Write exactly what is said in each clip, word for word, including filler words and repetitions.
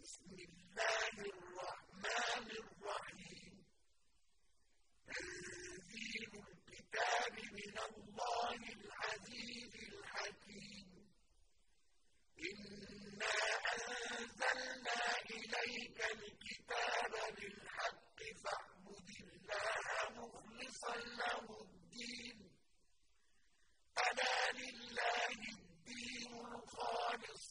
بسم الله الرحمن الرحيم تنزيل الكتاب من الله العزيز الحكيم إنا أنزلنا إليك الكتاب بالحق فاعبد الله مخلصا له الدين ألا لله الدين الخالص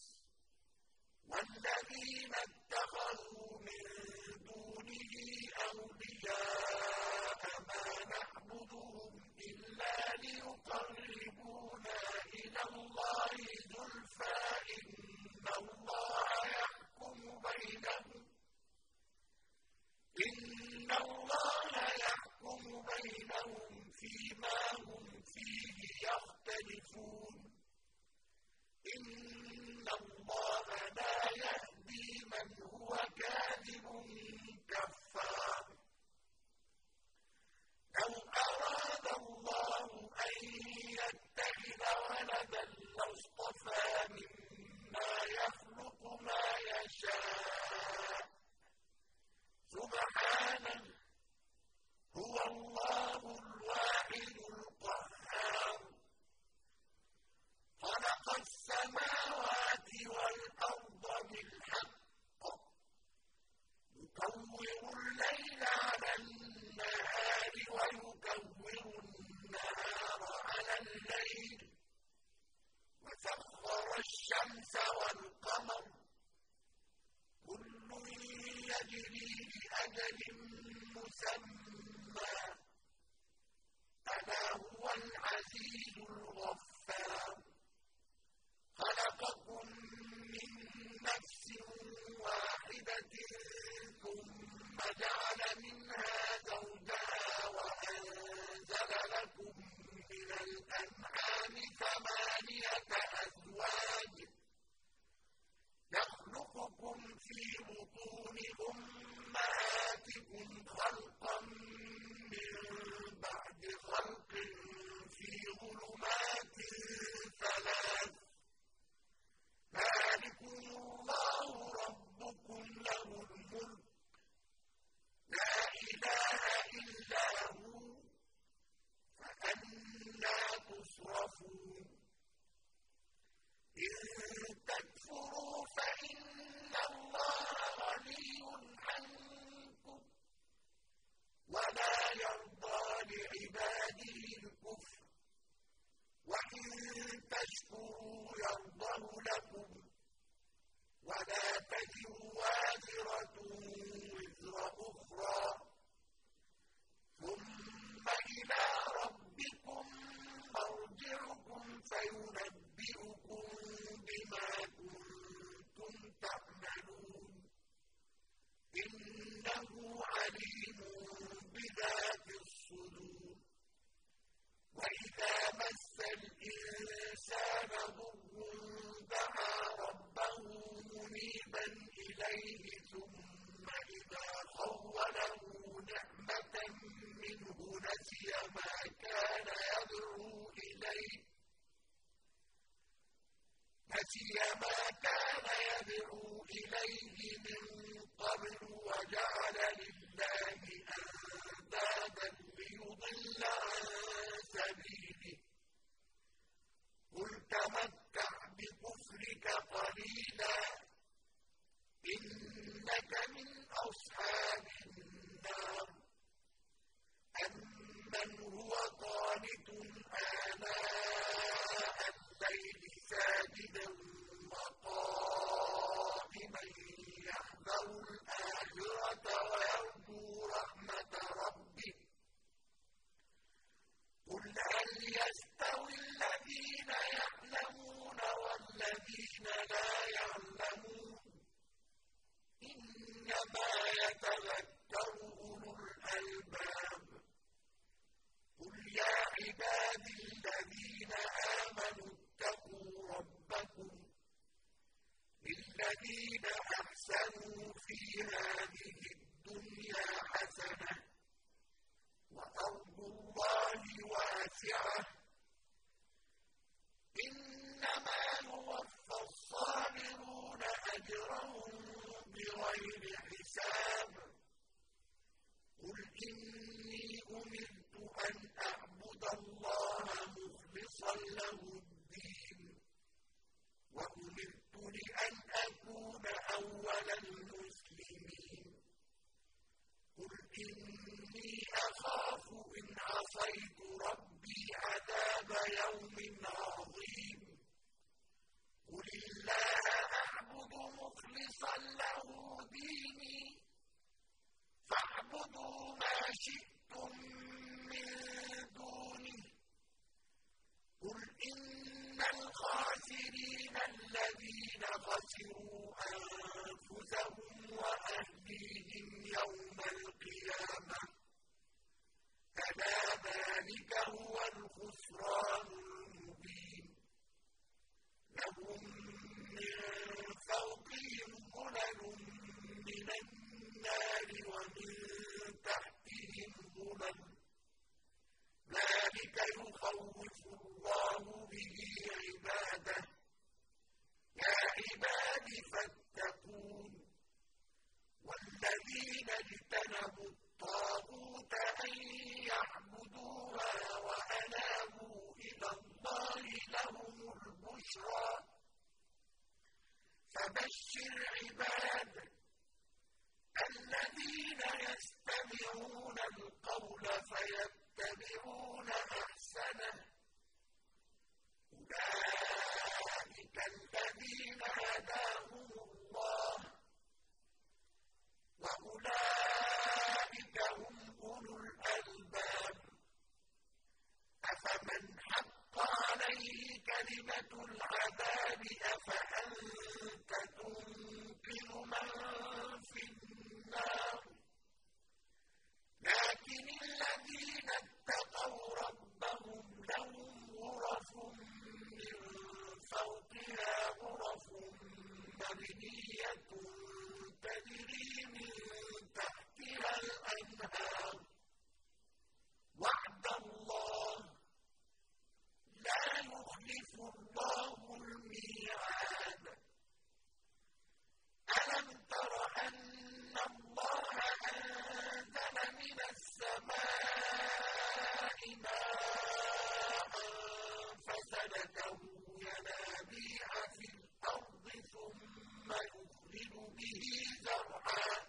والذين اتخذوا من دونه أولياء ما نعبدهم إلا ليقربونا إلى الله زلفى إن الله يحكم بينهم إن الله يحكم بينهم فيما هم فيه يختلفون إن الله لا يهدي من هو كاذب كفار لو أراد الله أن يتخذ ولدا لاصطفى مما يخلق ما يشاء سبحانه هو الله الواحد القهار خلق السماوات والأرض بالحق يكور الليل على النهار ويكور النهار على الليل وسخر الشمس والقمر كل يجري لأجل مسمى ألا هو العزيز الغفار خلقكم من نفس واحدة ثم جعل منها زوجها وأنزل لكم من الأنعام ثمانية أزواج يخلقكم في بطون أمهاتكم خلقا من بعد خلق في ظلمات ثلاث ذلكم الله ربكم له الملك لا إله إلا هو فأنى تصرفون إن تكفروا فإن الله غني عنكم ولا يرضى لعباده الكفر وإن تشكروا يرضه لكم ولا تزر وازرة وزر أخرى ثم إلى ربكم مرجعكم فينبئكم بما كنتم تعملون إنه عليم بذات الصدور وإذا مس الإنسان ضر دعا ربه منيبا إليه ثم إذا خوله نعمة منه نسي ما كان يدعو إليه نسي ما كان يدعو إليه من قبل وجعل لله أندادا ليضل عن سبيله قل تمتع بكفرك قليلا إنك من أصحاب النار أمن هو قانت آناء الليل ساجدا وقائما يحذر الآخرة ويرجو رحمة ربه قل هل يستوي الذين يعلمون والذين لا يعلمون إنما يتذكر أولو الألباب قل يا عبادي الذين آمنوا اتقوا ربكم للذين أحسنوا في هذه الدنيا حسنة وأرض الله واسعة إنما يوفى الصابرون أجرهم بغير حساب قل إني أمرت أن أعبد الله مخلصا له الدين وأمرت لأن أكون أول المسلمين قل إني أخاف إن عصيت ربي عذاب يوم عظيم قل الله أعبد مخلصا له ديني فاعبدوا ما شئتم من دونه قل إن الخاسرين الذين خسروا أنفسهم وأهليهم يوم القيامة ألا ذلك هو الخسران المبين لهم من فوقهم ظلل من النار ومن تحتهم ظلل ذلك يخوف الله به عباده يا عباد فاتقون والذين اجتنبوا الطاغوت أن يعبدوها وأنابوا إلى الله لهم البشرى فبشر عباد الذين يستمعون القول فيتبعون أحسنه أولئك الذين هداهم الله وأولئك هم أولو الألباب أفمن حق عليه كلمة العذاب أفأنت تنقذ من في النار لكن الذين اتقوا ربهم لهم غرف من فوقها غرف مبنية تجري من تحتها الأنهار وعد الله لا يخلف الله الميعاد ألم تر أن الله أنزل من السماء ماء فسلكه ينابيع في الأرض ثم يخرج به زرعا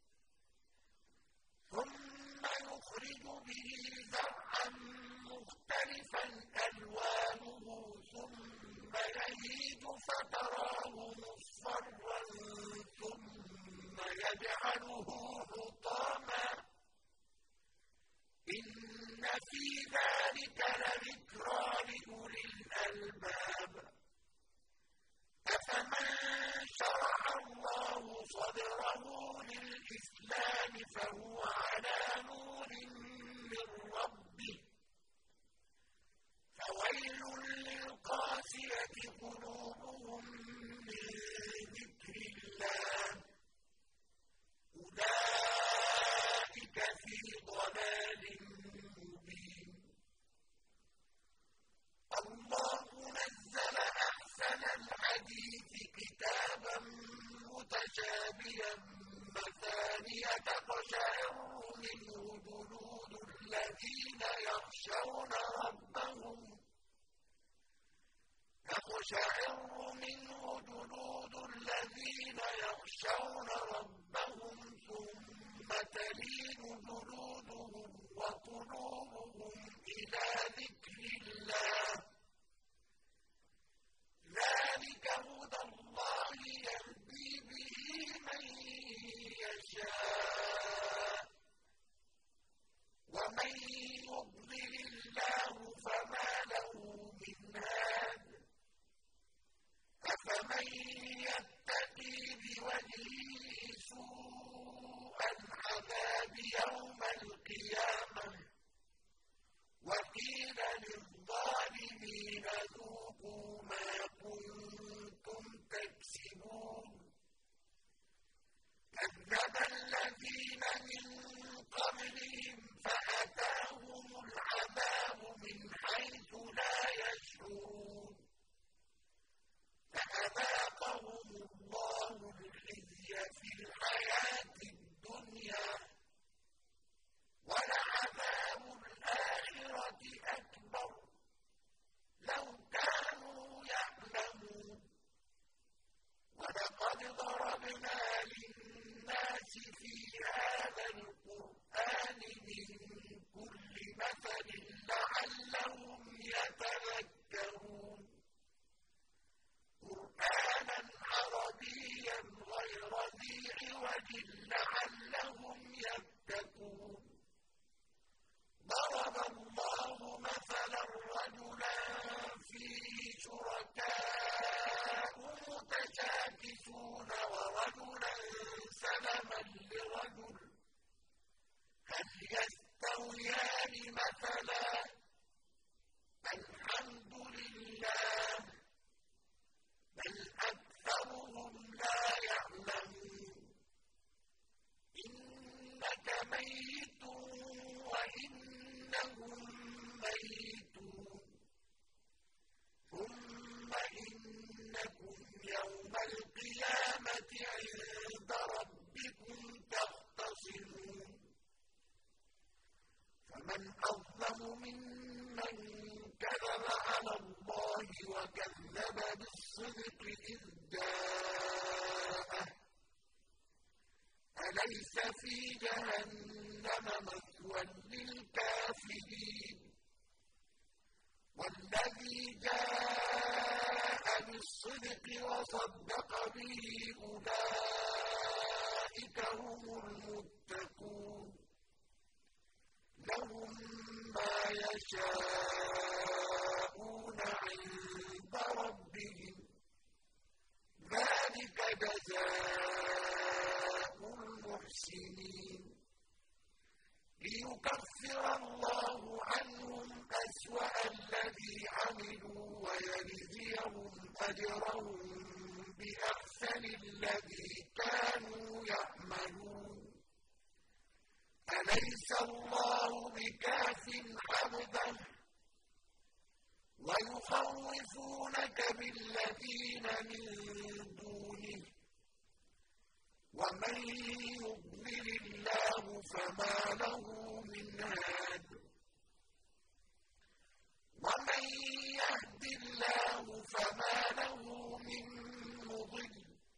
ثم يخرج به زرعا مختلفا ألوانه ثم يهيج فتراه مصفرا ثم يجعله حطاما إن في ذلك لذكرى لأولي الألباب أفمن شرح الله صدره للإسلام فهو على نور من ربه فويل للقاسية قلوبهم من ذكر الله أولئك في ضلال مبين الله نزل أحسن الحديث كتابا متشابها مثانية تقشعر منه جلود الذين يخشون ربهم تقشعر منه جلود الذين يخشون ربهم ثم تلين جلودهم وقلوبهم إلى ذكر الله ذلك هدى الله يهدي به من يشاء ومن يضلل الله فما له من هاد أفمن يتقي بوجهه شُرَكَاءُ مُتَشَاكِسُونَ وَرَجُلًا سَلَمًا لِّرَجُلٍ هَلْ يَسْتَوِيَانِ مَثَلًا ۚ الْحَمْدُ لِلَّهِ بَلْ أَكْثَرُهُمْ لَا يَعْلَمُونَ إِنَّكَ مَيِّتٌ وَإِنَّهُم مَّيِّتُونَ ثُمَّ إِنَّكُمْ يَوْمَ الْقِيَامَةِ عِندَ رَبِّكُمْ تَخْتَصِمُونَ فَمَنْ أَظْلَمُ مِمَّن كَذَبَ عَلَى اللَّهِ وَكَذَّبَ بِالصِّدْقِ إِذْ جَاءَهُ أَلَيْسَ فِي جَهَنَّمَ مَثْوًى لِّلْكَافِرِينَ وَالَّذِي جَاءَ بِالصِّدْقِ وَصَدَّقَ بِهِ أُولَٰئِكَ هُمُ الْمُتَّقُونَ لَهُم مَّا يَشَاءُونَ عِندَ رَبِّهِمْ ذَٰلِكَ جَزَاءُ الْمُحْسِنِينَ لِيُكَفِّرَ اللَّهُ عَنْهُمْ أَسْوَأَ الَّذِي عَمِلُوا وَيَجْزِيَهُمْ أَجْرَهُم بِأَحْسَنِ الَّذِي كَانُوا يَعْمَلُونَ أَلَيْسَ اللَّهُ بِكَافٍ عَبْدَهُ وَيُخَوِّفُونَكَ بِالَّذِينَ مِن دُونِهِ وَمَن يُضْلِلِ اللَّهُ فَمَا لَهُ مِنْ هَادٍ وَمَن يَهْدِ اللَّهُ فَمَا لَهُ مِن مُّضِلٍّ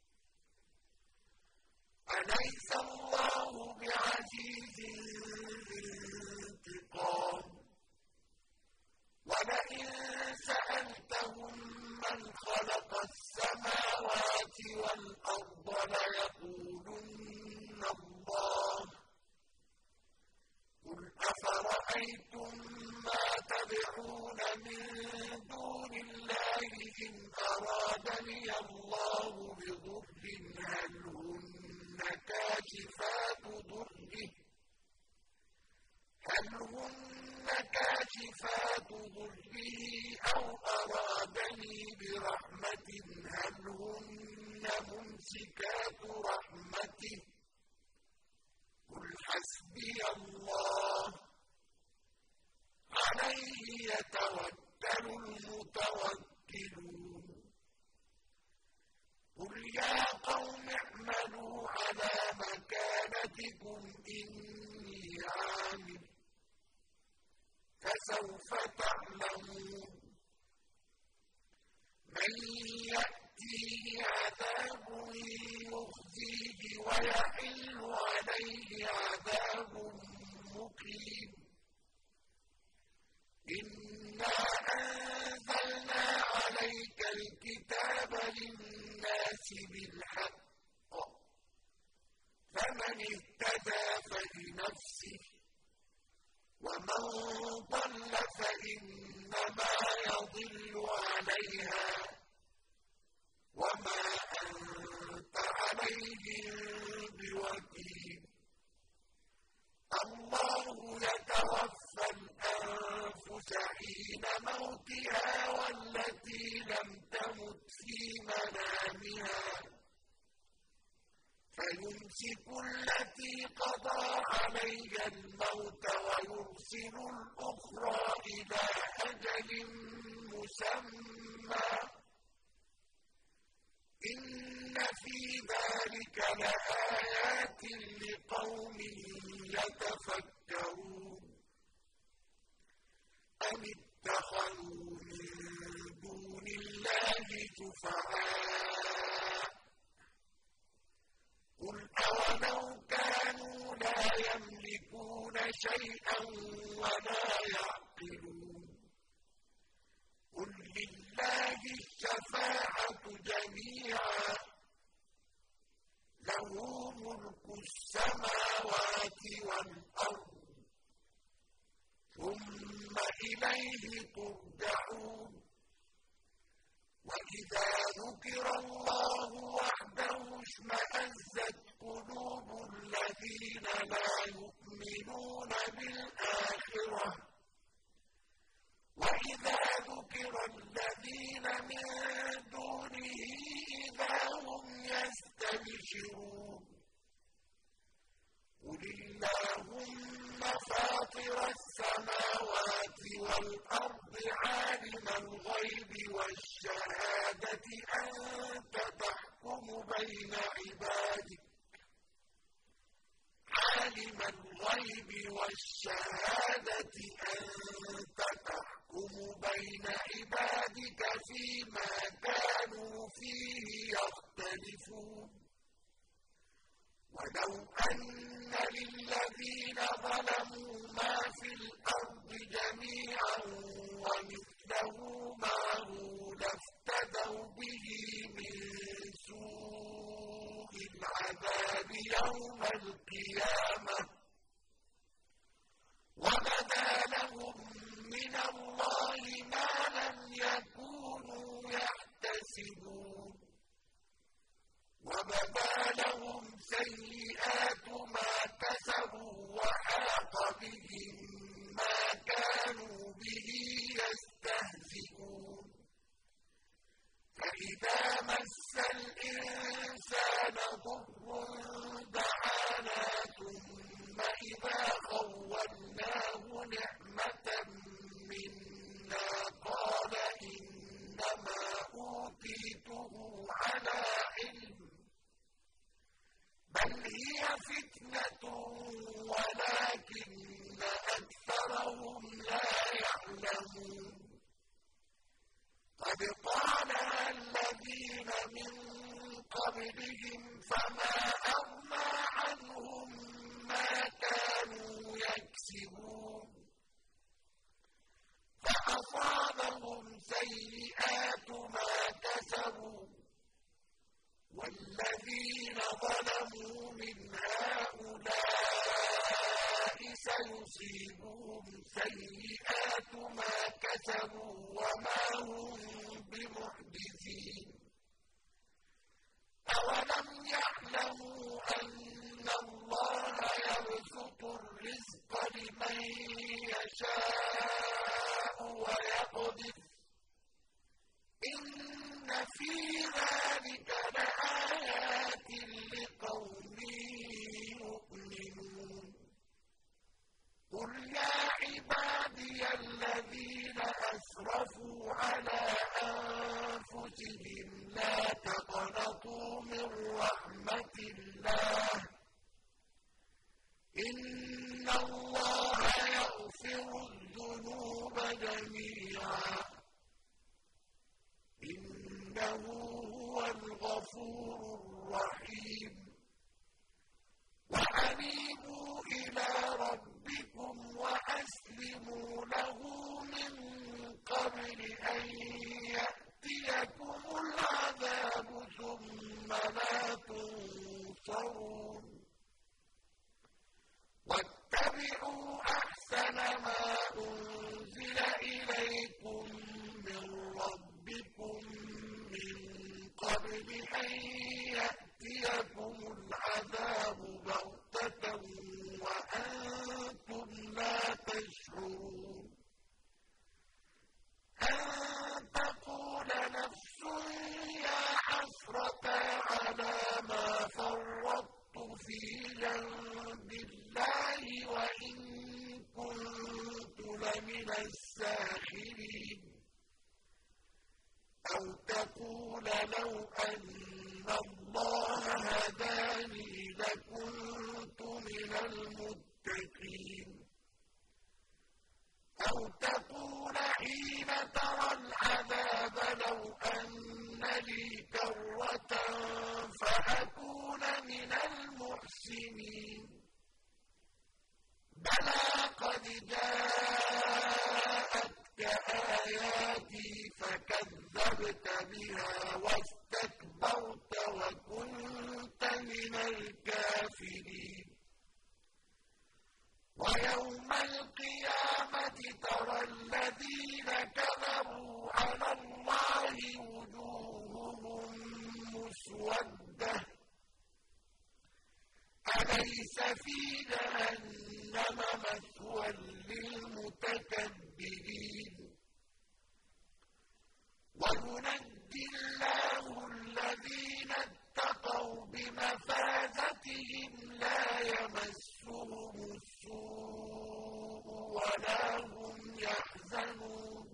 أَلَيْسَ اللَّهُ بِعَزِيزٍ ذِي انتِقَامٍ وَلَئِن سَأَلْتَهُم مَّنْ خَلَقَ السَّمَاوَاتِ وَالْأَرْضَ لَيَقُولُنَّ اللَّهُ قُلْ أَفَرَأَيْتُم مَّا تَدْعُونَ مِن دُونِ اللَّهِ إِنْ أَرَادَنِيَ اللَّهُ بِضُرٍّ هَلْ هُنَّ كَاشِفَاتُ ضُرِّهِ هَلْ هُنَّ كَاشِفَاتُ ضُرِّهِ أَوْ أَرَادَنِي بِرَحْمَةٍ هَلْ هُنَّ مُمْسِكَاتُ رَحْمَتِهِ قُلْ حَسْبِيَ اللَّهُ عَلَيْهِ يَتَوَكَّلُ الْمُتَوَكِّلُونَ قُلْ يَا قَوْمِ اعْمَلُوا عَلَىٰ مَكَانَتِكُمْ إِنِّي عَامِلٌ فَسَوْفَ تَعْلَمُونَ مَن يَأْتِيهِ عَذَابٌ يُخْزِيهِ وَيَحِلُّ عَلَيْهِ عَذَابٌ مُّقِيمٌ إِنَّا أَنزَلْنَا عَلَيْكَ الْكِتَابَ لِلنَّاسِ بِالْحَقِّ فَمَنِ اهْتَدَىٰ فَلِنَفْسِهِ وَمَن ضَلَّ فَإِنَّمَا يَضِلُّ عَلَيْهَا وَمَا أَنتَ عَلَيْهِم بِوَكِيلٍ اللَّهُ يَتَوَفَّى الْأَنفُسَ حِينَ مَوْتِهَا وَالَّتِي لَمْ تَمُتْ فِي مَنَامِهَا فَيُمْسِكُ الَّتِي قَضَىٰ عَلَيْهَا الْمَوْتَ وَيُرْسِلُ الْأُخْرَىٰ إِلَىٰ أَجَلٍ مُّسَمًّى إِنَّ فِي ذَٰلِكَ لَآيَاتٍ لِّقَوْمٍ يَتَفَكَّرُونَ أَمِ اتَّخَذُوا مِن دُونِ اللَّهِ شُفَعَاءَ قُلْ أَوَلَوْ كَانُوا لَا يَمْلِكُونَ شَيْئًا وَلَا يَعْقِلُونَ قُل لِّلَّهِ الشَّفَاعَةُ جَمِيعًا لَّهُ مُلْكُ السَّمَاوَاتِ وَالْأَرْضِ ثُمَّ إِلَيْهِ تُرْجَعُونَ وَإِذَا ذُكِرَ اللَّهُ وَحْدَهُ اشْمَأَزَّتْ قُلُوبُ الَّذِينَ لَا يُؤْمِنُونَ بِالْآخِرَةِ وَإِذَا ذُكِرَ الَّذِينَ مِن دُونِهِ إِذَا هُمْ يَسْتَبْشِرُونَ قُلِ اللَّهُمَّ فَاطِرَ السَّمَاوَاتِ وَالْأَرْضِ عَالِمَ الْغَيْبِ وَالشَّهَادَةِ أَنتَ تَحْكُمُ بَيْنَ عِبَادِكَ عَالِمَ الْغَيْبِ وَالشَّهَادَةِ أَنتَ تَحْكُمُ بَيْنَ عِبَادِكَ فِيمَا كَانُوا فِيهِ يَخْتَلِفُونَ وَلَوْ أَنَّ لِلَّذِينَ ظَلَمُوا مَا فِي الْأَرْضِ جَمِيعًا وَمِثْلَهُ مَعَهُ لَافْتَدَوْا بِهِ مِن سُوءِ الْعَذَابِ يَوْمَ الْقِيَامَةِ وَبَدَا لَهُم مِّنَ اللَّهِ مَا لَمْ يَكُونُوا يَحْتَسِبُونَ وَبَدَا لَهُمْ سَيِّئَاتُ مَا كَسَبُوا وَحَاقَ بِهِم مَّا كَانُوا بِهِ يَسْتَهْزِئُونَ فَإِذَا مَسَّ الْإِنسَانَ ضُرٌّ دَعَانَا ثُمَّ إِذَا خَوَّلْنَاهُ نِعْمَةً مِّنَّا قَالَ إِنَّمَا أُوتِيتُهُ عَلَىٰ عِلْمٍ بَلْ هِيَ فِتْنَةٌ وَلَٰكِنَّ أَكْثَرَهُمْ لَا يَعْلَمُونَ قَدْ قَالَهَا الَّذِينَ مِن قَبْلِهِمْ فَمَا أَغْنَىٰ عَنْهُم مَّا كَانُوا يَكْسِبُونَ فَأَصَابَهُمْ سَيِّئَاتُ مَا كَسَبُوا وَالَّذِينَ ظَلَمُوا مِنْ هَٰؤُلَاءِ سَيُصِيبُهُمْ سَيِّئَاتُ مَا كَسَبُوا وَمَا هُم بِمُعْجِزِينَ أَوَلَمْ يَعْلَمُوا أَنَّ اللَّهَ يَبْسُطُ الرِّزْقَ لِمَن يَشَاءُ وَيَقْدِرُ إِنَّ فِي ذَٰلِكَ لَآيَاتٍ لِّقَوْمٍ يُؤْمِنُونَ قُلْ يَا عِبَادِيَ الَّذِينَ أَسْرَفُوا عَلَىٰ أَنفُسِهِمْ لَا تَقْنَطُوا مِن رَّحْمَةِ اللَّهِ ۚ إِنَّ اللَّهَ يَغْفِرُ الذُّنُوبَ جَمِيعًا ۚ إِنَّهُ هُوَ الْغَفُورُ الرَّحِيمُ وَأَنِيبُوا إِلَىٰ رَبِّكُمْ وَأَسْلِمُوا لَهُ مِن قَبْلِ أَن يَأْتِيَكُمُ الْعَذَابُ ثُمَّ لَا تُنصَرُونَ وَاتَّبِعُوا أَحْسَنَ مَا أُنزِلَ إِلَيْكُم مِّن رَّبِّكُم مِّن قَبْلِ أَن يَأْتِيَكُمُ الْعَذَابُ بَغْتَةً وَأَنتُمْ لَا تَشْعُرُونَ أَن تَقُولَ نَفْسٌ يَا حَسْرَتَا عَلَىٰ مَا فَرَّطتُ فِي جَنبِ اللَّهِ وَإِن كُنتُ لَمِنَ السَّاخِرِينَ أَوْ تَقُولَ لَوْ أَنَّ اللَّهَ هَدَانِي لَكُنتُ مِنَ الْمُتَّقِينَ أَوْ تَقُولَ حِينَ تَرَى الْعَذَابَ لَوْ أَنَّ لِي كَرَّةً فَأَكُونَ مِنَ الْمُحْسِنِينَ بَلَىٰ قَدْ جَاءَتْكَ آيَاتِي فَكَذَّبْتَ بِهَا وَاسْتَكْبَرْتَ وَكُنتَ مِنَ الْكَافِرِينَ وَيَوْمَ الْقِيَامَةِ تَرَى الَّذِينَ كَذَبُوا عَلَى اللَّهِ وُجُوهُهُمْ مُسْوَدَّةٌ أَلَيْسَ فِي جَهَنَّمَ مَثْوًى لِّلْمُتَكَبِّرِينَ وَيُنَجِّي اللَّهُ الَّذِينَ اتَّقَوْا بِمَفَازَتِهِمْ لَا يَمَسُّهُمُ السُّوءُ وَلَا هُمْ يَحْزَنُونَ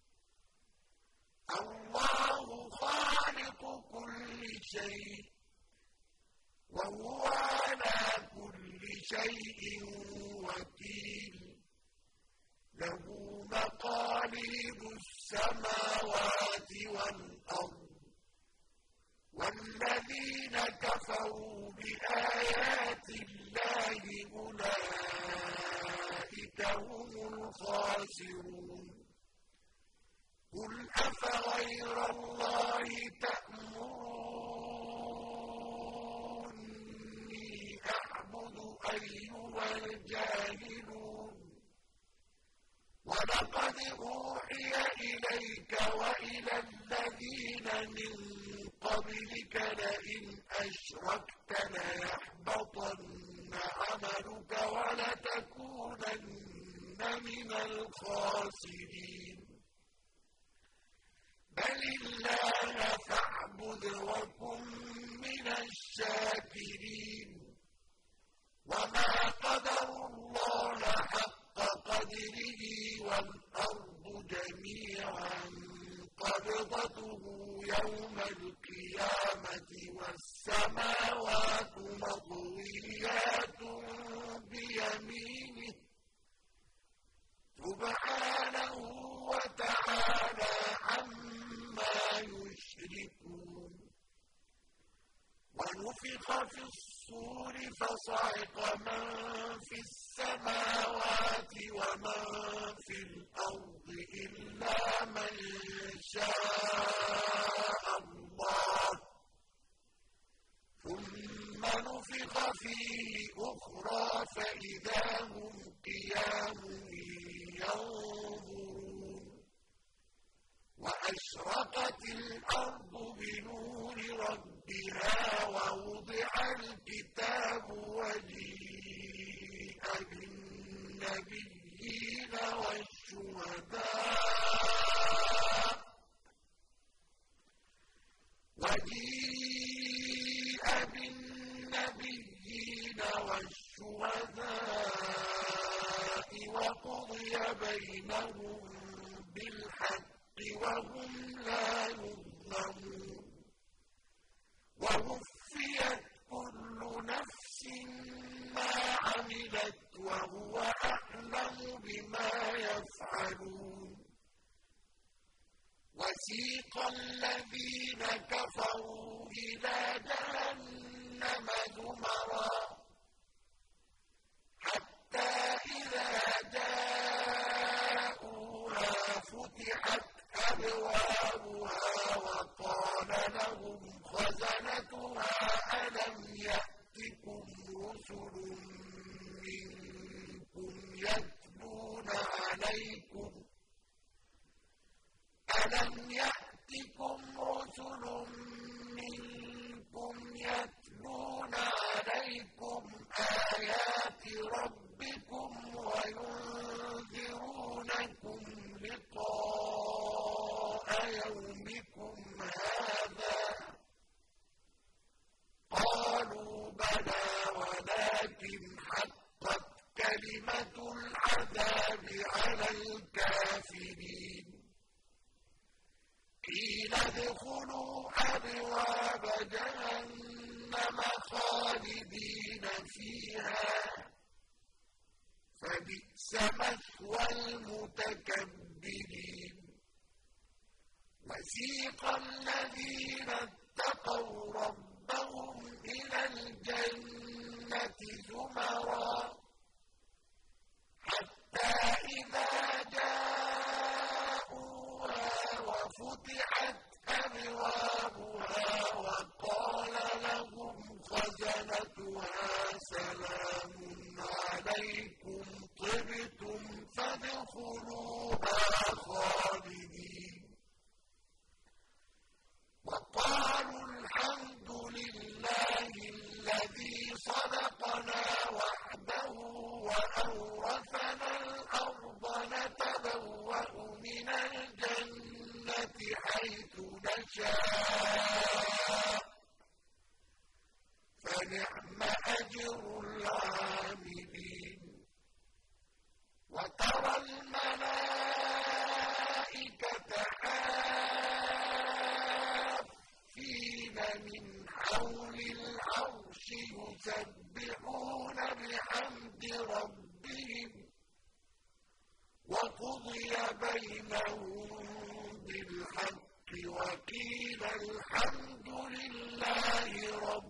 اللَّهُ خَالِقُ كُلِّ شَيْءٍ وَهُوَ عَلَىٰ كُلِّ شَيْءٍ وَكِيلٌ لَّهُ مَقَالِيدُ السَّمَاوَاتِ وَالْأَرْضِ وَالَّذِينَ كَفَرُوا بِآيَاتِ اللَّهِ أُولَٰئِكَ هُمُ الْخَاسِرُونَ قُلْ أَفَغَيْرَ اللَّهِ تَأْمُرُونِّي أَعْبُدُ أَيُّهَا الْجَاهِلُونَ وَلَقَدْ أُوحِيَ إِلَيْكَ وَإِلَى الَّذِينَ مِن قَبْلِكَ لَئِنْ أَشْرَكْتَ لَيَحْبَطَنَّ عَمَلُكَ وَلَتَكُونَنَّ مِنَ الْخَاسِرِينَ بَلِ اللَّهَ فَاعْبُدْ وَكُن مِّنَ الشَّاكِرِينَ وَمَا قَدَرُوا اللَّهَ حَقَّ قَدْرِهِ وَالْأَرْضُ جَمِيعًا قَبْضَتُهُ يَوْمَ الْقِيَامَةِ وَالسَّمَاوَاتُ مَطْوِيَّاتٌ بِيَمِينِهِ سُبْحَانَهُ وَتَعَالَىٰ عَمَّا يُشْرِكُونَ وَنُفِخَ فِي الصُّورِ فَصَعِقَ مَن فِي السَّمَاوَاتِ وَمَن فِي الْأَرْضِ إِلَّا مَن شَاءَ اللَّهُ ثُمَّ نُفِخَ فِيهِ أُخْرَىٰ فَإِذَا هُمْ قِيَامٌ يَنظُرُونَ وَأَشْرَقَتِ الْأَرْضُ بِنُورِ رَبِّهَا وَوُضِعَ الْكِتَابُ وَجِيءَ بِالنَّبِيِّينَ وَالشُّهَدَاءِ وَجِيءَ بِالنَّبِيِّينَ وَالشُّهَدَاءِ وَقُضِيَ بَيْنَهُم بِالْحَقِّ وَهُمْ لَا يُظْلَمُونَ وَوُفِّيَتْ كُلُّ نَفْسٍ مَّا عَمِلَتْ وَهُوَ أَعْلَمُ بِمَا يَفْعَلُونَ وَسِيقَ الَّذِينَ كَفَرُوا إِلَىٰ جَهَنَّمَ زُمَرًا حَتَّىٰ إِذَا جَاءُوهَا فُتِحَتْ أَبْوَابُهَا وَقَالَ لَهُمْ خَزَنَتُهَا أَلَمْ يَأْتِكُمْ رُسُلٌ مِّنكُمْ يَتْلُونَ عَلَيْكُمْ أَلَمْ يَأْتِكُمْ رُسُلٌ مِّنكُمْ يَتْلُونَ عَلَيْكُمْ آيَاتِ رَبِّكُمْ وَيُنذِرُونَكُمْ لِقَاءَ يَوْمِكُمْ هَٰذَا قَالُوا بَلَىٰ وَلَٰكِنْ حَقَّتْ كَلِمَةُ الْعَذَابِ عَلَى الْكَافِرِينَ قِيلَ ادْخُلُوا أَبْوَابَ جَهَنَّمَ خَالِدِينَ فِيهَا فَبِئْسَ مَثْوَى الْمُتَكَبِّرِينَ وَسِيقَ الَّذِينَ اتَّقَوْا رَبَّهُمْ إِلَى الْجَنَّةِ زُمَرًا حَتَّىٰ إِذَا جَاءُوهَا وَفُتِحَتْ أَبْوَابُهَا وَقَالَ لَهُمْ خَزَنَتُهَا سَلَامٌ عَلَيْكُمْ طِبْتُمْ فَادْخُلُوهَا خَالِدِينَ وَقَالُوا الْحَمْدُ صدقنا وعده وأورثنا الأرض نتبوأ من الجنة حيث نشاء فنعم أجر العاملين وترى الملائكة حافين من حول العرش يسبحون بحمد ربهم وقضي بينهم بالحق وقيل الحمد لله رب